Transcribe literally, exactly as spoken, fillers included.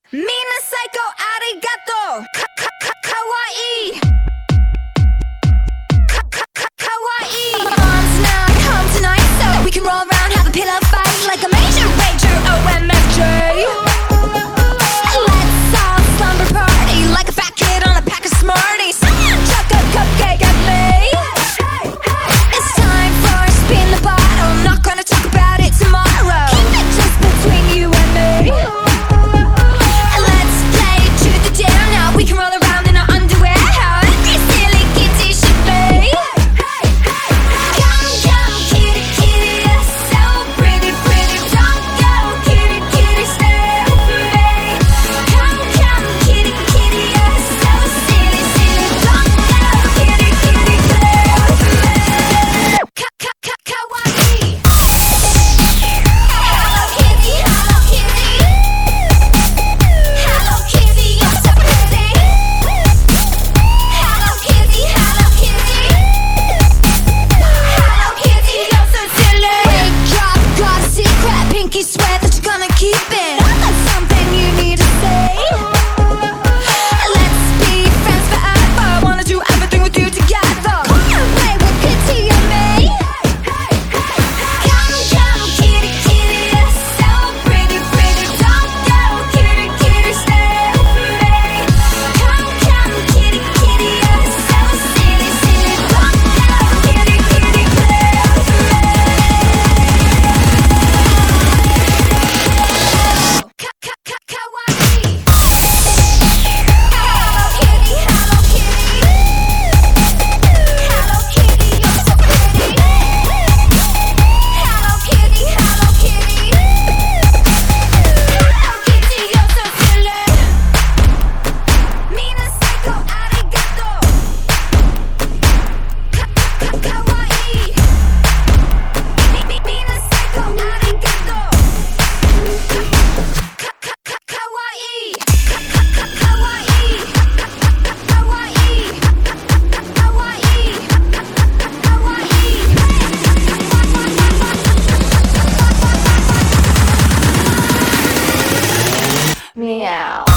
Mina psycho arigato ka ka ka kawaii ka ka ka kawaii. My mom's not home tonight, so we can roll around, have a pillow fight like a major rager. O M F J. Let's all slumber party like a fat kid on a pack of Smarties. Chuck a cupcake at me. It's time for a spin the bottle. Not gonna talk about it tomorrow. Keep it just between you and me. We can roll around in our underwear, how every silly kitty should be. Come, come, kitty, kitty, you're so pretty, pretty. Don't go, kitty, kitty, stay with me. Come, come, kitty, kitty, you're so silly, silly. Don't go, kitty, kitty, stay with me. Ka, ka, ka, kawaii. Hello, kitty, hello, kitty. Hello, kitty, you're so pretty. Hello Kitty, Hello Kitty. Hello Kitty, you're so silly. Wake up, got a secret. Pinky swear that you're gonna keep it. That's something you need to say. Let's be friends forever. Wanna do everything with you together. Come and play with Kitty and me. Come, come, Kitty, Kitty, you're so pretty, pretty. Don't go, Kitty, Kitty, stay with me. Come, come, Kitty, Kitty, you're so silly, silly. Don't go, Kitty, Kitty, play with me. Ka, ka, ka, kawaii. Hello Kitty, Hello Kitty. Hello Kitty, you're so pretty. Hello Kitty, Hello Kitty. Hello Kitty, you're so silly. Mina psycho arigato ka ka ka kawaii. Mi- mi- Mina psycho arigato ka ka ka kawaii. Ka ka ka kawaii. Ka ka ka kawaii. Ka ka kawaii. Kawaii. Meow.